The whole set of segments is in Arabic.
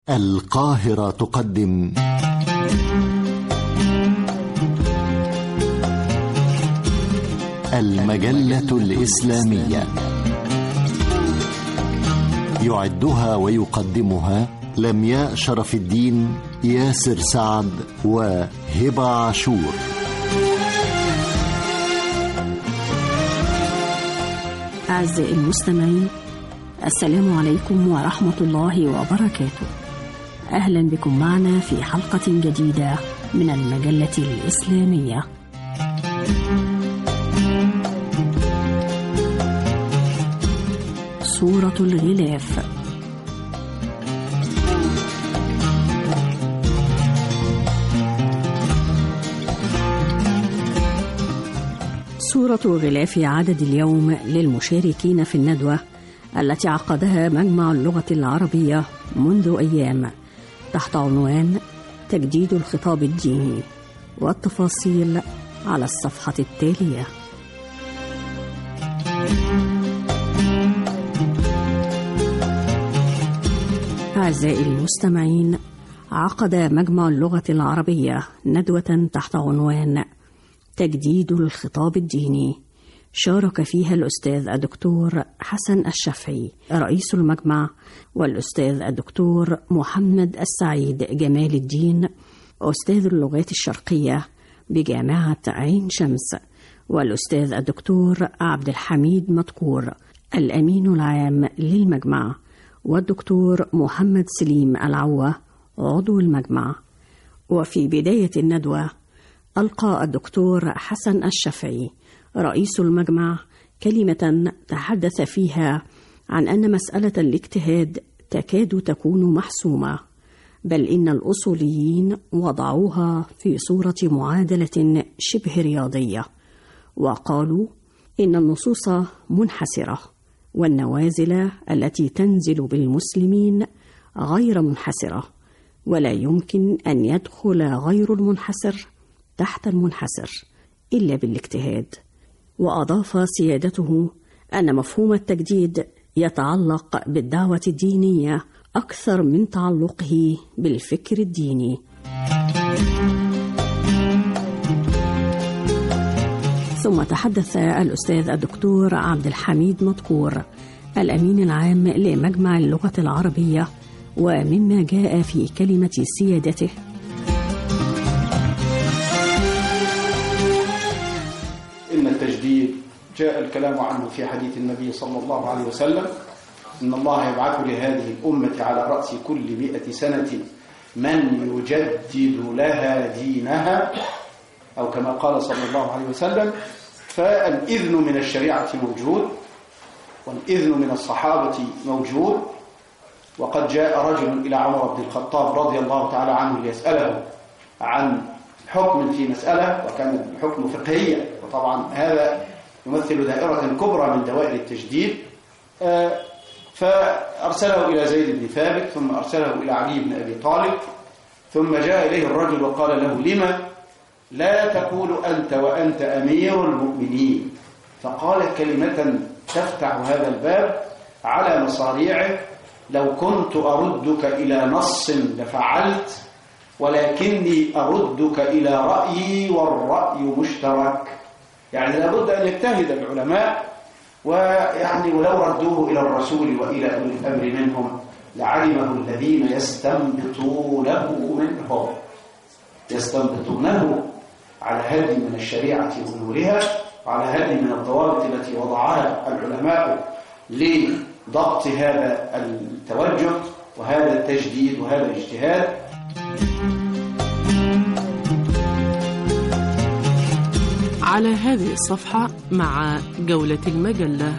القاهرة تقدم المجلة الإسلامية، يعدها ويقدمها لمياء شرف الدين، ياسر سعد وهبة عاشور. أعزائي المستمعين، السلام عليكم ورحمة الله وبركاته. أهلا بكم معنا في حلقة جديدة من المجلة الإسلامية. سورة الغلاف. سورة الغلاف عدد اليوم للمشاركين في الندوة التي عقدها مجمع اللغة العربية منذ أيام تحت عنوان تجديد الخطاب الديني، والتفاصيل على الصفحة التالية. أعزائي المستمعين، عقد مجمع اللغة العربية ندوة تحت عنوان تجديد الخطاب الديني، شارك فيها الأستاذ الدكتور حسن الشافعي رئيس المجمع، والأستاذ الدكتور محمد السعيد جمال الدين أستاذ اللغات الشرقية بجامعة عين شمس، والأستاذ الدكتور عبد الحميد مدكور الأمين العام للمجمع، والدكتور محمد سليم العوة عضو المجمع. وفي بداية الندوة ألقى الدكتور حسن الشافعي رئيس المجمع كلمة تحدث فيها عن أن مسألة الاجتهاد تكاد تكون محسومة، بل إن الأصوليين وضعوها في صورة معادلة شبه رياضية، وقالوا إن النصوص منحسرة، والنوازل التي تنزل بالمسلمين غير منحسرة، ولا يمكن أن يدخل غير المنحسر تحت المنحسر إلا بالاجتهاد. وأضاف سيادته أن مفهوم التجديد يتعلق بالدعوة الدينية أكثر من تعلقه بالفكر الديني. ثم تحدث الأستاذ الدكتور عبد الحميد مدكور الأمين العام لمجمع اللغة العربية، ومما جاء في كلمة سيادته: إن التجديد جاء الكلام عنه في حديث النبي صلى الله عليه وسلم: إن الله يبعث لهذه الأمة على رأس كل 100 سنة من يجدد لها دينها، أو كما قال صلى الله عليه وسلم. فالإذن من الشريعة موجود، والإذن من الصحابة موجود. وقد جاء رجل إلى عمر بن الخطاب رضي الله تعالى عنه ليسأله عن حكم في مسألة، وكان الحكم فقهيا، وطبعا هذا يمثل دائرة كبرى من دوائر التجديد. فأرسله إلى زيد بن ثابت، ثم أرسله إلى علي بن أبي طالب، ثم جاء إليه الرجل وقال له: لما لا تقول أنت وأنت أمير المؤمنين؟ فقال كلمة تفتح هذا الباب على مصاريعه: لو كنت أردك إلى نص لفعلت، ولكني أردك إلى رأيي، والرأي مشترك. يعني لابد أن يجتهد العلماء، ويعني ولو ردوه إلى الرسول وإلى أولي الأمر منهم لعلمه الذين يستنبطونه على هدي من الشريعة ونورها، وعلى هدي من الضوابط التي وضعها العلماء لضبط هذا التوجه وهذا التجديد وهذا الاجتهاد. على هذه الصفحة مع جولة المجلة.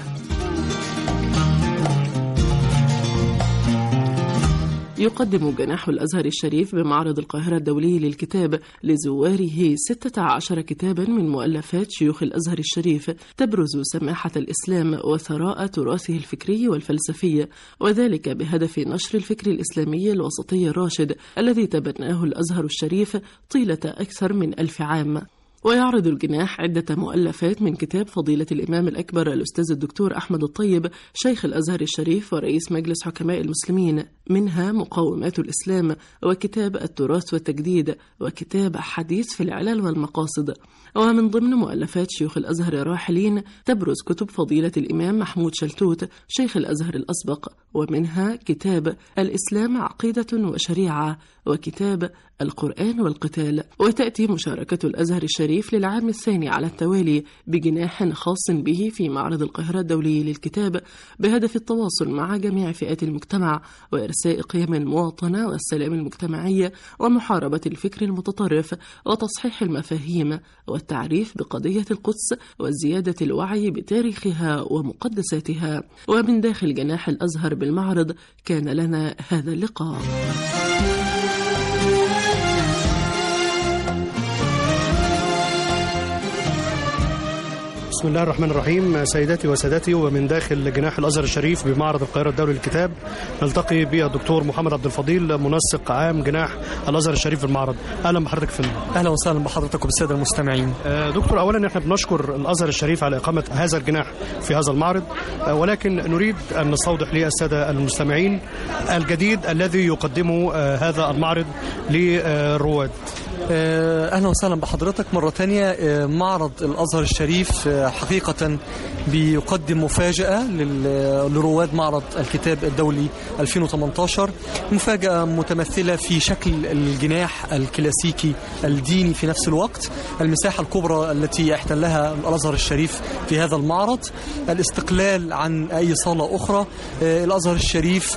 يقدم جناح الأزهر الشريف بمعرض القاهرة الدولي للكتاب لزواره 16 كتابا من مؤلفات شيوخ الأزهر الشريف تبرز سماحة الإسلام وثراء تراثه الفكري والفلسفي، وذلك بهدف نشر الفكر الإسلامي الوسطي الراشد الذي تبناه الأزهر الشريف طيلة أكثر من 1000 عام. ويعرض الجناح عدة مؤلفات من كتاب فضيلة الإمام الأكبر الأستاذ الدكتور أحمد الطيب شيخ الأزهر الشريف ورئيس مجلس حكماء المسلمين، منها مقومات الإسلام، وكتاب التراث والتجديد، وكتاب حديث في العلل والمقاصد. ومن ضمن مؤلفات شيوخ الأزهر الراحلين تبرز كتب فضيلة الإمام محمود شلتوت شيخ الأزهر الأسبق، ومنها كتاب الإسلام عقيدة وشريعة، وكتاب القرآن والقتال. وتأتي مشاركة الأزهر الشريف للعام الثاني على التوالي بجناح خاص به في معرض القاهرة الدولي للكتاب بهدف التواصل مع جميع فئات المجتمع وإرساء قيم المواطنة والسلام المجتمعي ومحاربة الفكر المتطرف وتصحيح المفاهيم والتعريف بقضية القدس وزيادة الوعي بتاريخها ومقدساتها. ومن داخل جناح الأزهر بالمعرض كان لنا هذا اللقاء. بسم الله الرحمن الرحيم. سيداتي وسادتي، ومن داخل جناح الأزهر الشريف بمعرض القاهرة الدولي للكتاب نلتقي بالدكتور محمد عبد الفضيل منسق عام جناح الأزهر الشريف في المعرض. أهلا بحضرتك فندم. أهلا وسهلا بحضرتك وبالسادة المستمعين. دكتور، أولا احنا بنشكر الأزهر الشريف على إقامة هذا الجناح في هذا المعرض، ولكن نريد أن نستوضح للسادة المستمعين الجديد الذي يقدمه هذا المعرض للرواد. أهلا وسهلا بحضرتك مرة تانية. معرض الأزهر الشريف حقيقة بيقدم مفاجأة لرواد معرض الكتاب الدولي 2018. مفاجأة متمثلة في شكل الجناح الكلاسيكي الديني في نفس الوقت، المساحة الكبرى التي احتلها الأزهر الشريف في هذا المعرض، الاستقلال عن أي صالة أخرى. الأزهر الشريف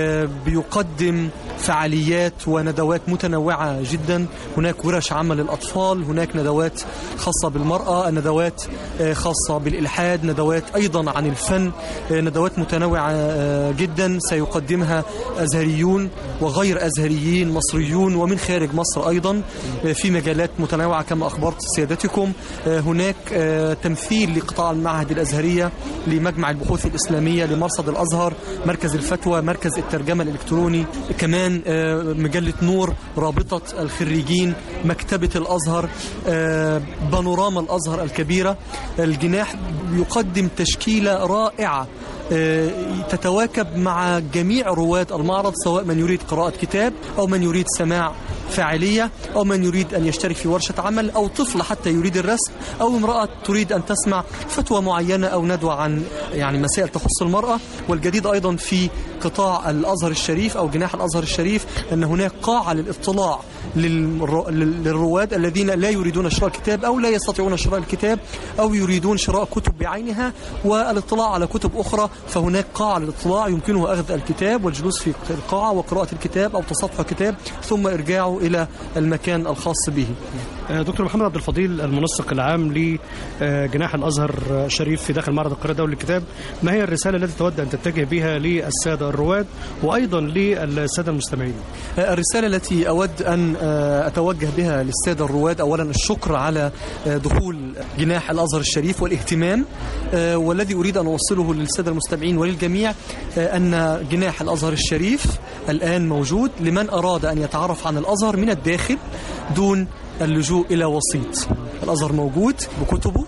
بيقدم فعاليات وندوات متنوعة جدا. هناك ورش عمل للأطفال، هناك ندوات خاصة بالمرأة، ندوات خاصة بالإلحاد، ندوات أيضا عن الفن، ندوات متنوعة جدا سيقدمها أزهريون وغير أزهريين مصريون ومن خارج مصر أيضا في مجالات متنوعة كما أخبرت سيادتكم. هناك تمثيل لقطاع المعهد الأزهرية، لمجمع البحوث الإسلامية، لمرصد الأزهر، مركز الفتوى، مركز الترجمة الإلكتروني، كمان مجلة نور، رابطة الخريجين، مكتبة الأزهر، بانوراما الأزهر الكبيرة. الجناح يقدم تشكيلة رائعة تتواكب مع جميع رواد المعرض، سواء من يريد قراءة كتاب أو من يريد سماع فاعلية أو من يريد أن يشترك في ورشة عمل أو طفل حتى يريد الرسم أو امرأة تريد أن تسمع فتوى معينة أو ندوة عن مسائل تخص المرأة. والجديد أيضا في قطاع الأزهر الشريف أو جناح الأزهر الشريف أن هناك قاعة للاطلاع للرواد الذين لا يريدون شراء الكتاب أو لا يستطيعون شراء الكتاب أو يريدون شراء كتب بعينها والاطلاع على كتب أخرى. فهناك قاعة للاطلاع يمكنه أخذ الكتاب والجلوس في القاعة وقراءة الكتاب أو تصفح الكتاب ثم إرجاعه إلى المكان الخاص به. دكتور محمد عبد الفضيل المنسق العام لجناح الأزهر الشريف في داخل معرض القاهرة الدولي للكتاب، ما هي الرسالة التي تود أن تتجه بها للسادة الرواد وأيضا للسادة المستمعين؟ الرسالة التي أود أن أتوجه بها للسادة الرواد، أولا الشكر على دخول جناح الأزهر الشريف والاهتمام، والذي أريد أن أوصله للسادة المستمعين وللجميع أن جناح الأزهر الشريف الآن موجود لمن أراد أن يتعرف عن الأزهر من الداخل دون اللجوء إلى وسيط. الأزهر موجود بكتبه،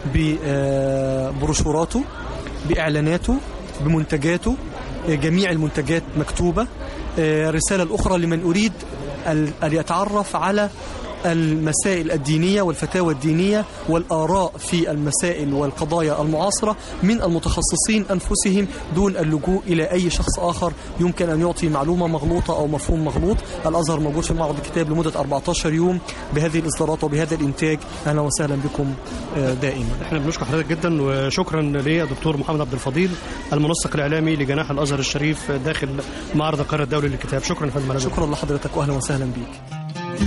ببروشوراته، بإعلاناته، بمنتجاته، جميع المنتجات مكتوبة. الرسالة الأخرى لمن أريد أن يتعرف على المسائل الدينية والفتاوى الدينية والآراء في المسائل والقضايا المعاصرة من المتخصصين أنفسهم دون اللجوء إلى أي شخص آخر يمكن أن يعطي معلومة مغلوطة أو مفهوم مغلوط. الأزهر موجود في معرض الكتاب لمدة 14 يوم بهذه الإصدارات وبهذا الإنتاج. أهلا وسهلا بكم دائما. احنا بنشكر حضرتك جدا، وشكرا للدكتور محمد عبد الفضيل المنسق الإعلامي لجناح الأزهر الشريف داخل معرض القاهرة الدولي للكتاب. شكرا فندم. شكرا لحضرتك وأهلا وسهلا بك.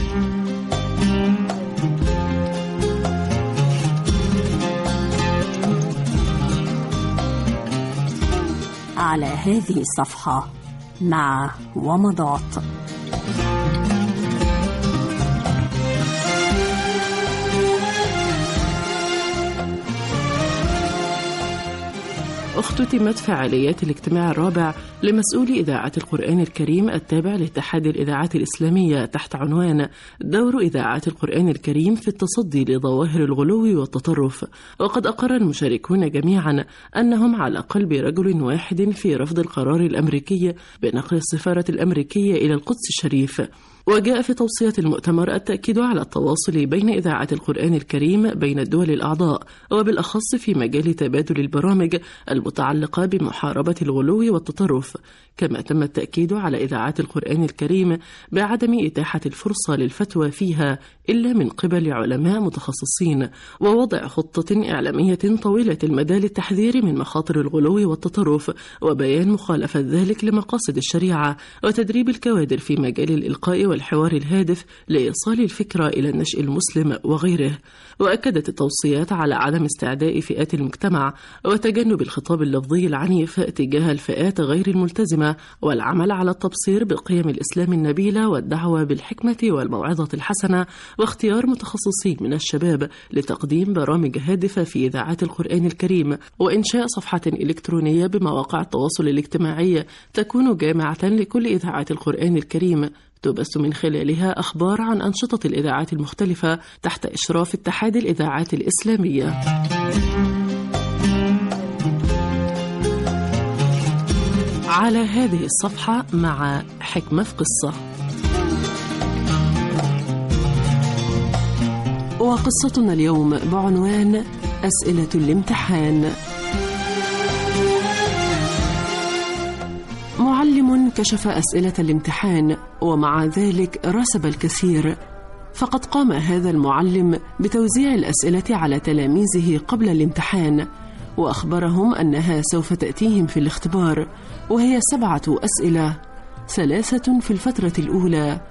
على هذه الصفحة مع ومضات. اختتمت فعاليات الاجتماع الرابع لمسؤول إذاعة القرآن الكريم التابع لاتحاد الإذاعات الإسلامية تحت عنوان دور إذاعات القرآن الكريم في التصدي لظواهر الغلو والتطرف. وقد أقر المشاركون جميعا أنهم على قلب رجل واحد في رفض القرار الأمريكي بنقل السفارة الأمريكية إلى القدس الشريف. وجاء في توصية المؤتمر التأكيد على التواصل بين إذاعة القرآن الكريم بين الدول الأعضاء، وبالأخص في مجال تبادل البرامج المتعلقة بمحاربة الغلو والتطرف. كما تم التأكيد على إذاعات القرآن الكريم بعدم إتاحة الفرصة للفتوى فيها إلا من قبل علماء متخصصين، ووضع خطة إعلامية طويلة المدى للتحذير من مخاطر الغلو والتطرف وبيان مخالفة ذلك لمقاصد الشريعة، وتدريب الكوادر في مجال الإلقاء والحوار الهادف لإيصال الفكرة إلى النشء المسلم وغيره. وأكدت التوصيات على عدم استعداء فئات المجتمع وتجنب الخطاب اللفظي العنيف تجاه الفئات غير الملتزمة، والعمل على التبصير بقيم الإسلام النبيلة والدعوة بالحكمة والموعظة الحسنة، واختيار متخصصين من الشباب لتقديم برامج هادفة في إذاعات القرآن الكريم، وإنشاء صفحة إلكترونية بمواقع التواصل الاجتماعي تكون جامعة لكل إذاعات القرآن الكريم تبث من خلالها أخبار عن أنشطة الإذاعات المختلفة تحت إشراف اتحاد الإذاعات الإسلامية. على هذه الصفحة مع حكمة في قصة. وقصتنا اليوم بعنوان أسئلة الامتحان. معلم كشف أسئلة الامتحان ومع ذلك رسب الكثير، فقد قام هذا المعلم بتوزيع الأسئلة على تلاميذه قبل الامتحان، وأخبرهم أنها سوف تأتيهم في الاختبار، وهي 7 أسئلة، 3 في الفترة الأولى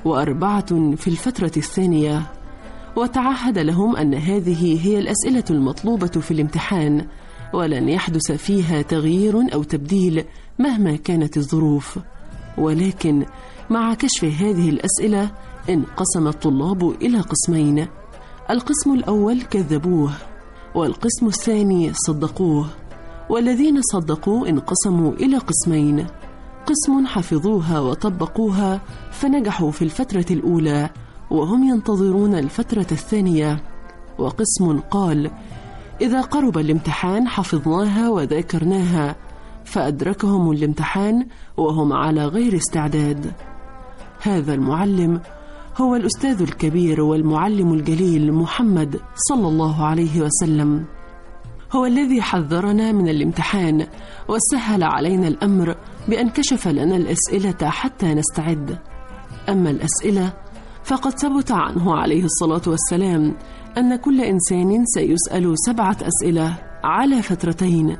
و4 في الفترة الثانية، وتعهد لهم أن هذه هي الأسئلة المطلوبة في الامتحان، ولن يحدث فيها تغيير أو تبديل مهما كانت الظروف. ولكن مع كشف هذه الأسئلة انقسم الطلاب إلى قسمين: القسم الأول كذبوه، والقسم الثاني صدقوه. والذين صدقوا انقسموا إلى قسمين: قسم حفظوها وطبقوها فنجحوا في الفترة الأولى وهم ينتظرون الفترة الثانية، وقسم قال إذا قرب الامتحان حفظناها وذاكرناها، فأدركهم الامتحان وهم على غير استعداد. هذا المعلم هو الأستاذ الكبير والمعلم الجليل محمد صلى الله عليه وسلم، هو الذي حذرنا من الامتحان وسهل علينا الأمر بأن كشف لنا الأسئلة حتى نستعد. أما الأسئلة فقد ثبت عنه عليه الصلاة والسلام أن كل إنسان سيسأل 7 أسئلة على فترتين،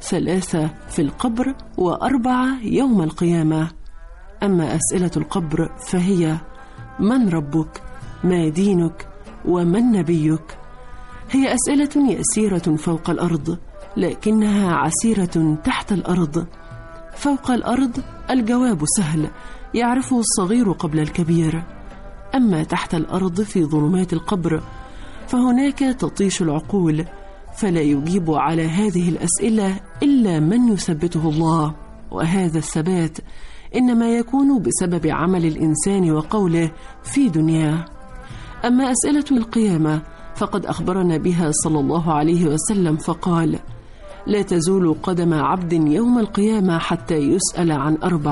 3 في القبر و4 يوم القيامة. أما أسئلة القبر فهي: من ربك؟ ما دينك؟ ومن نبيك؟ هي أسئلة يسيرة فوق الأرض، لكنها عسيرة تحت الأرض. فوق الأرض الجواب سهل يعرفه الصغير قبل الكبير، أما تحت الأرض في ظلمات القبر فهناك تطيش العقول، فلا يجيب على هذه الأسئلة إلا من يثبته الله، وهذا الثبات إنما يكون بسبب عمل الإنسان وقوله في دنياه. أما أسئلة القيامة فقد أخبرنا بها صلى الله عليه وسلم فقال: لا تزول قدم عبد يوم القيامة حتى يسأل عن 4: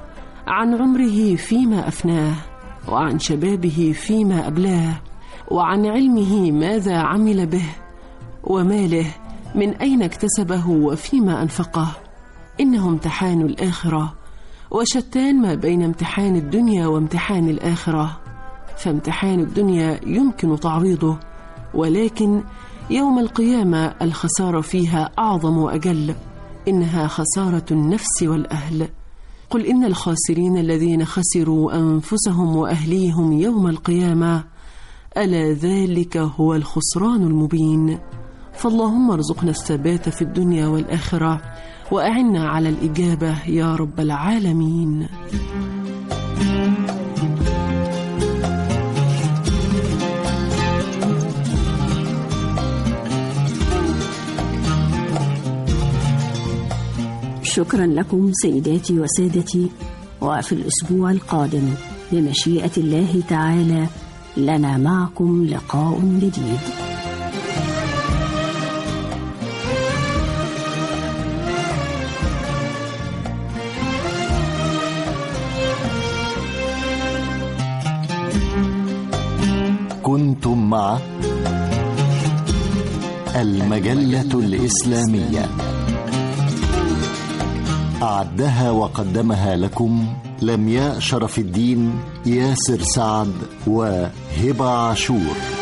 عن عمره فيما أفناه، وعن شبابه فيما أبلاه، وعن علمه ماذا عمل به، وماله من أين اكتسبه وفيما أنفقه. إنه امتحان الآخرة، وشتان ما بين امتحان الدنيا وامتحان الآخرة. فامتحان الدنيا يمكن تعويضه، ولكن يوم القيامة الخسارة فيها أعظم وأجل، إنها خسارة النفس والأهل. قل إن الخاسرين الذين خسروا أنفسهم وأهليهم يوم القيامة، ألا ذلك هو الخسران المبين. فاللهم ارزقنا الثبات في الدنيا والآخرة، وأعنا على الإجابة يا رب العالمين. شكرا لكم سيداتي وسادتي، وفي الأسبوع القادم بمشيئة الله تعالى لنا معكم لقاء جديد. كنتم مع المجلة الإسلامية، أعدها وقدمها لكم لمياء شرف الدين، ياسر سعد، وهبة عاشور.